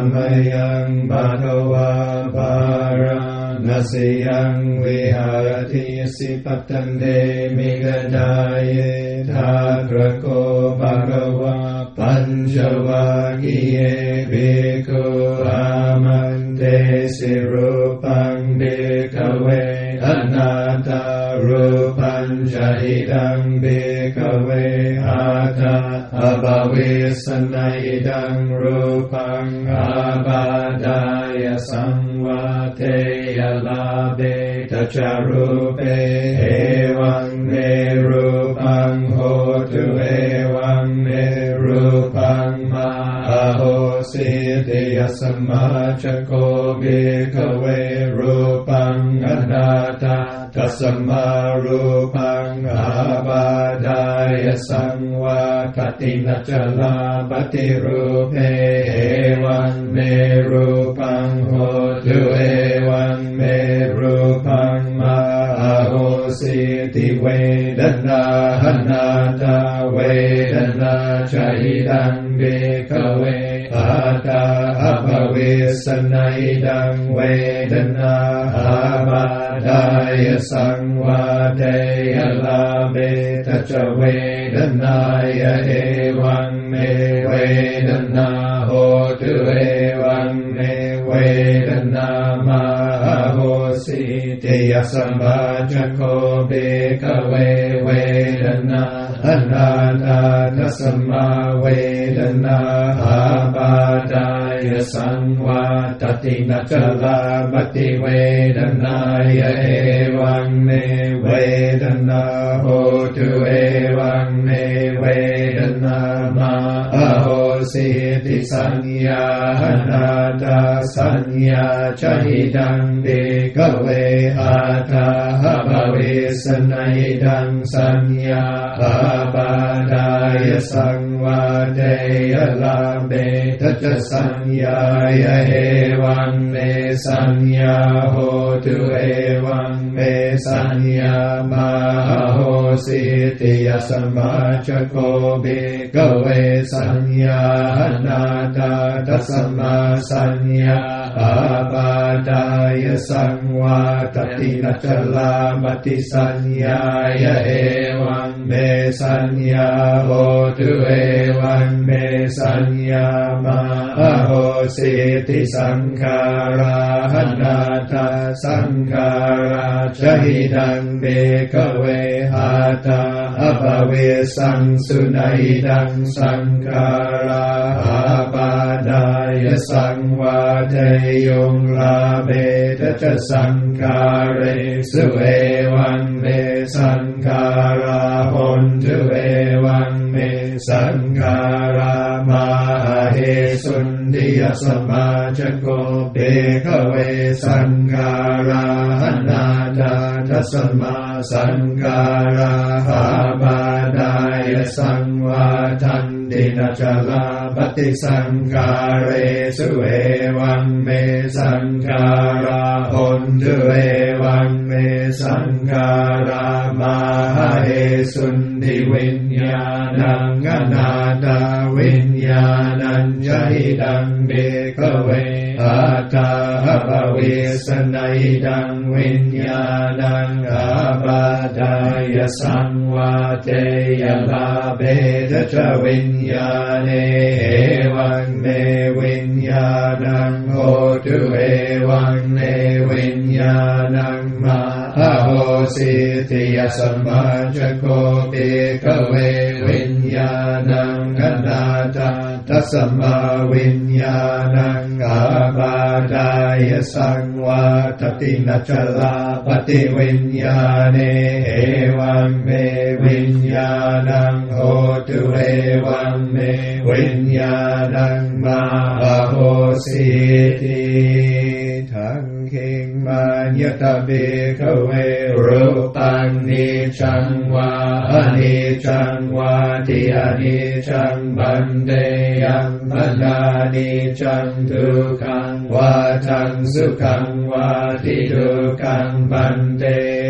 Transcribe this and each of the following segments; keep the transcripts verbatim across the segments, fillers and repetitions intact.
มยังภควาภารณสียังวิหารติสิปัตตันเตมิกดายทาตระโกภควาปัญจวัคคีเยภิกขุอามันเตสิรูปังเบกเวอนาตารูปัญจอิดังเบกเวอาตาอบาเวสนัยดังรูปังอาบาดายสังวาเทยลาเบตจารูเปเอวังเมรูปังโหตุเอวังเมรูปังมาโหสิติยสัมมาจโกเบกเวรูปังอนาตาตัสมารูปังอาบาดายสังวาทตินัจจลาปฏิรูปเอวังเมรูปังโหตุเอวังเมรูปังมาโหสิติเวดนาหนาตาเวดนาใจดังเบกเวอาตาอภเวสนัยดังเวดนาอาบาดายสังวาเทยลาเบตจเวดนายเอวังเมเวดนาโหตุเอวังเมเวดนามาโหสิติยสัมมาจโกเบกเวเวดนาอนาตาทัสมาเวดนาอาบาดายสังวาตตินัจจลาปฏิเวดนายเอวังเมเวดนาโหตุเอวังเมเวดนามาโหสิติสัญญานาตาสัญญาใจดังเบกเวอาตาภเวสนัยดังสัญญาอาบาดายสังวาเทยลาเบตจสัญญายเอวังเมสัญญาโหตุเอวังเมสัญญามาโหสิติยสัมมาจโกเบกเวสัญญานาตาทัสมาสัญญาอาบาดายสังวาตตินัจจลาปฏิสัญญายเอวังเมสัญญาโหตุเอวังเมสัญญามาโหสิติสังขาราหนาตาสังขาราใจดังเบกเวอาตาอภเวสังสุนัยดังสังขาราอาบาดายสังวาเทยงลาเบตจสังขาเรสุเอวังเมสังขาราหนตุเอวังเมสังขารามาเหสุนทิยสมาจโกเบกเวสังขาราหนาตาทัสมาสังขาราอาบาดายสังวาทันตินัจจลาปฏิสังขาเรสุเอวังเมสังขาราหนตุเอวังเมสังขารามาเหสุนทิวิญญาณังอนาตาวิญญาณัญจหิดังเบกเวอาตาภเวสนัยดังวิญญาณังอาบาดายสังวาเทยลาเบตจวิญญาเนเอวังเมวิญญาณังโหตุเอวังเมวิญญาณังมาโหสิติยสัมมาจโกเบกเววิญญาณังอนาตาทัสมาวิญญาณังอาบาดายสังวาทตินัจจลาปฏิวิญญาเนเอวังเมวิญญาณังโหตุเอวังเมวิญญาณังมาโหสิติทังขิงมัญญตเบกเวรูปังนิจังวาอนิจังวาทิอนิจังบันเตยังปัญญานิจังทุกขังวาทังสุขังวาทิทุกขังบันเตยัง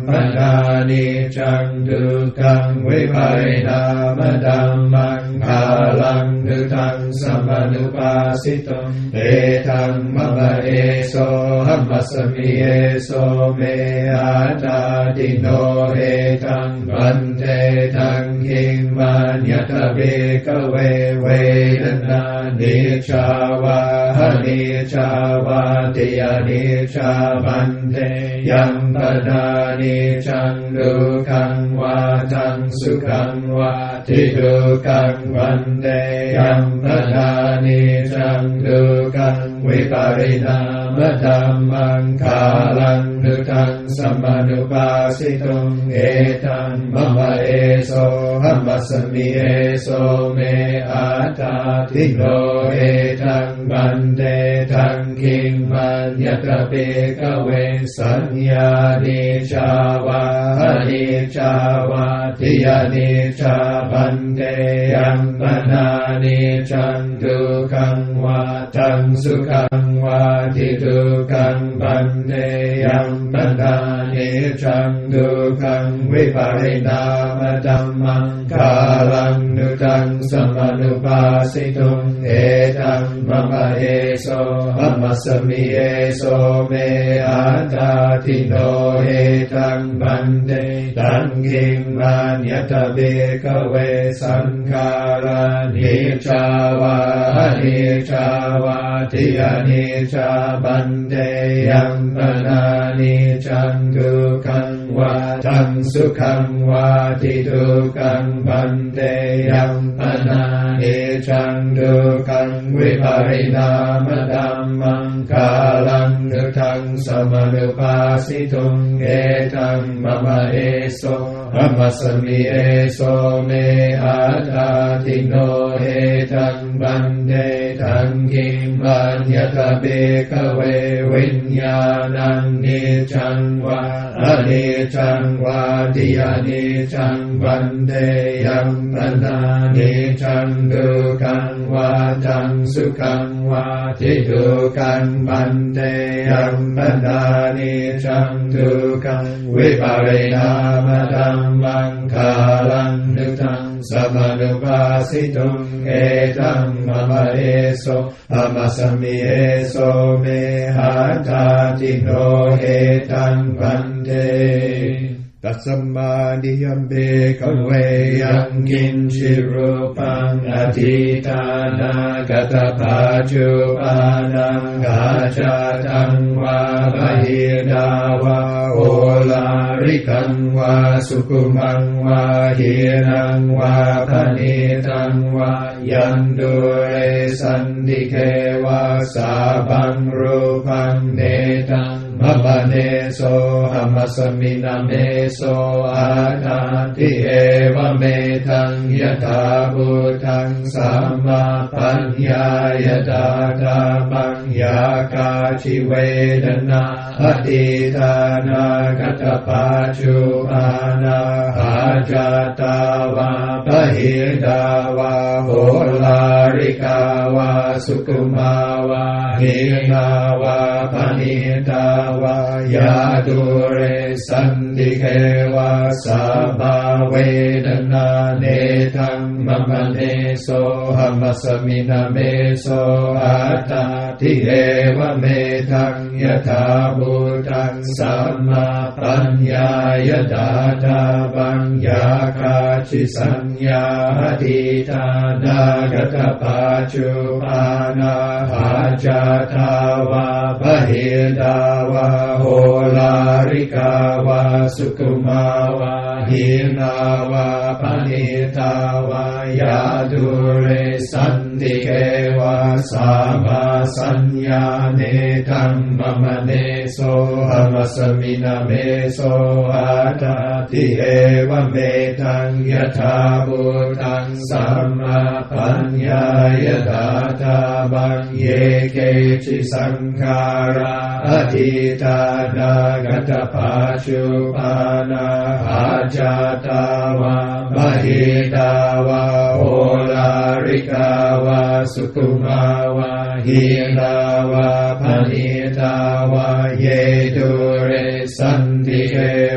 ปนานิจังทุกขังวิปริณามธัมมังคาลังทุตังสัมมานุปัสสิตุเอตังมะมะเอโสหัมมัสสมิเอโสเมอาตาติโนเอตังบันเทตังหิมัญญตเบกเวเวทนานิชาวาหานิชาวาติยานิชาบันเทยัมปนานิจังทุกขังวาทังสุขังวาทิทุกขังวันเตยัมปนานิจังทุกขังวิปริณามธัมมังคาลังทุตังสัมมานุปัสสิตุเอตังมะมะเอโสหัมมัสสมิเอโสเมอาตาทิโนเอตังบันเตทังคิงมัญญตเปกเวสัญญานิชาวาหานิชาวาทิยานิชาบันเตยัมปนานิจังทุกขังวาทังสุขังวาทิทุกขังบันเตยัมปนานิจังทุกขังวิปริณามธัมมังคาลังทุตังสัมมานุปัสสิตุเอตังมะมะเอโสหัมมัสสมิเอโสเมอาตาทิโนเอตังบันเตตังขิมัญญตเบกเวสังขารานิชาวาหานิชาวาทิยานิชาบันเตยัมปนานิจังทุกขังวาทังสุขังวาทิทุกขังบันเตยัมปนานิจังทุกขังวิปริณามธัมมังคาลังทุตังสัมมานุปัสสิตุเอตังมะมะเอโสหัมมัสสมิเอโสเมอาตาติโนเอตังบันเตทังคิมัญญตเบกเววิญญาณังนิจังวาอนิจังวาติยานิจังบันเตยัมปนานิจังทุกขังวาทังสุขังวาทิทุกขังบันเตยัมปนานิจังทุกขังวิปริณามธัมมังคาลังทุตังสัมมานุปัสสิตุเอตังมะมะเอโสหัมมัสสมิเอโสเมหัตถาติโนเอตังบันเตตัสสมาดิยัมเบกเวยังกินชิรูปังอธิตานากตปาจุปานังกาจาตังวาบหิดาวาโอลาริกังวาสุกุมังวาหิรังวาพนิตังวายันดุเรสันติเขวาสาบังรูปังเนตังมะมะเนโสหัมมัสสมินะเมโสอาตาติเอวะเมทังยถาภูตังสัมมาปัญญายตาตาปัญญากาชิเวทนาอดีตานากตปาจุอานาหาจาตาวาปะหิดาวาโหลาริกาวาสุกุมาวาหินาวาปณิตาวายาตุเรสันติเขวาสาบาเวทนาเนทังมะมะเนโสหัมมัสสมินะเมโสอาตาทิเอวะเมทังยถาภูตังสัมมาปัญญายตาตาปัญญาคาชิสัญญาอธิตานากตปาจุปานาหาจาทาวาปะหิดาวาโหลาริกาวาสุกุมาวาหินาวาปณิตาวายาตุเรสันติเขวาสามาสัญญาเนตังมะมะเนโสหัมมัสสมินะเมโสอาตาติเอวะเมทังยถาภูตังสัมมาปัญญายตาตาบังเยเกจิสังขาราอธิตานากตปาจุปานาหาจาตาวา มหิตาวาโอลาริกาวาสุกุมาวาหินาวาพนิตาวาเยตุเรสันติเกวา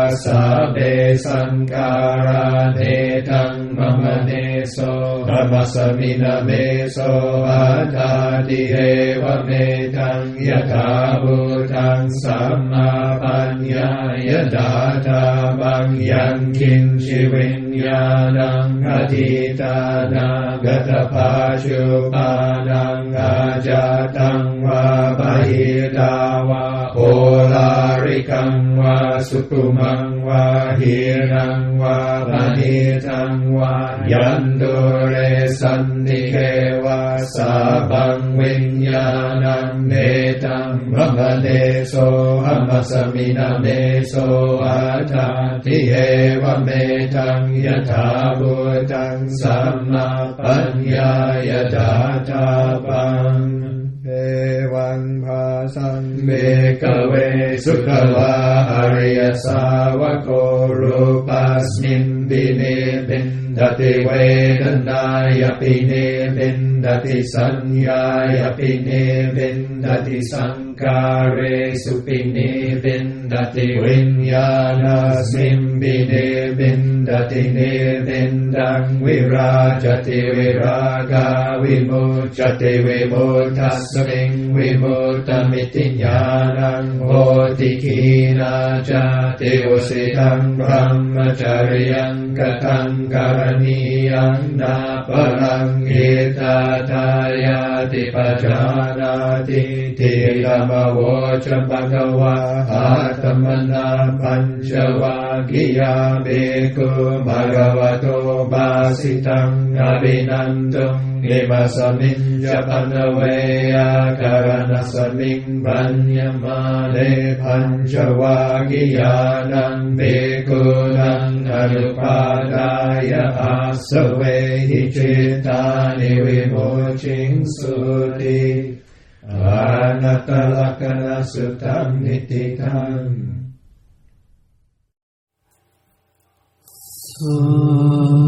สะเบสังการาเนตังมะมะเนโสธรรมสมินาเมโสอัตตาติเอวะเมตังยถาภูตังสัมมาปัญญายะดาตาบังยังคินชิวิญญาณังอธิตานาคตภาชุปานังอาจาตังวาปะหิตาวาโอลาริกังวาสุขุมังวาหิรังวาปะหิตังวายันตุเรสันติเกวาสาบังวิญญาณังเนตังมะมะเนโสหัมมสมินาเมโสอัตถาทิเอวะเมตังยถาภูตังสัมมาปัญญายะดาตาปังเอวังภาสังเบกเวสุขลาอริยสาวกโกรูปัสมินปิเนปินดติเวทนายปิเนปินดติสัญญายปิเนปินดติสังการเรสุปิเนปินดติวิญญาณสิมปิเนปินดติเนปินดังวิราจติวิรากาวิมุจจติวิมุตตัสมิงวิมุตตมิติญาณังโหติขีนาจาติวสิตังพรหมจริยังกตังการณียังนาปรังเอตาทายาติปัจจานาติทิธรรมโวจปะกวาอาตมนาปัญจวัคคียาเบกุภะคะวะโตบาสิตังอภินันตุอิมัสมิญญปันเวอาการนัสมิงปัญญมาเลปัญจวัคคียานังเบกุนังอนุปาทายะอาสเวหิจิตานิวิโมชิงสุติอานัตตลักขณสุตังนิติตัง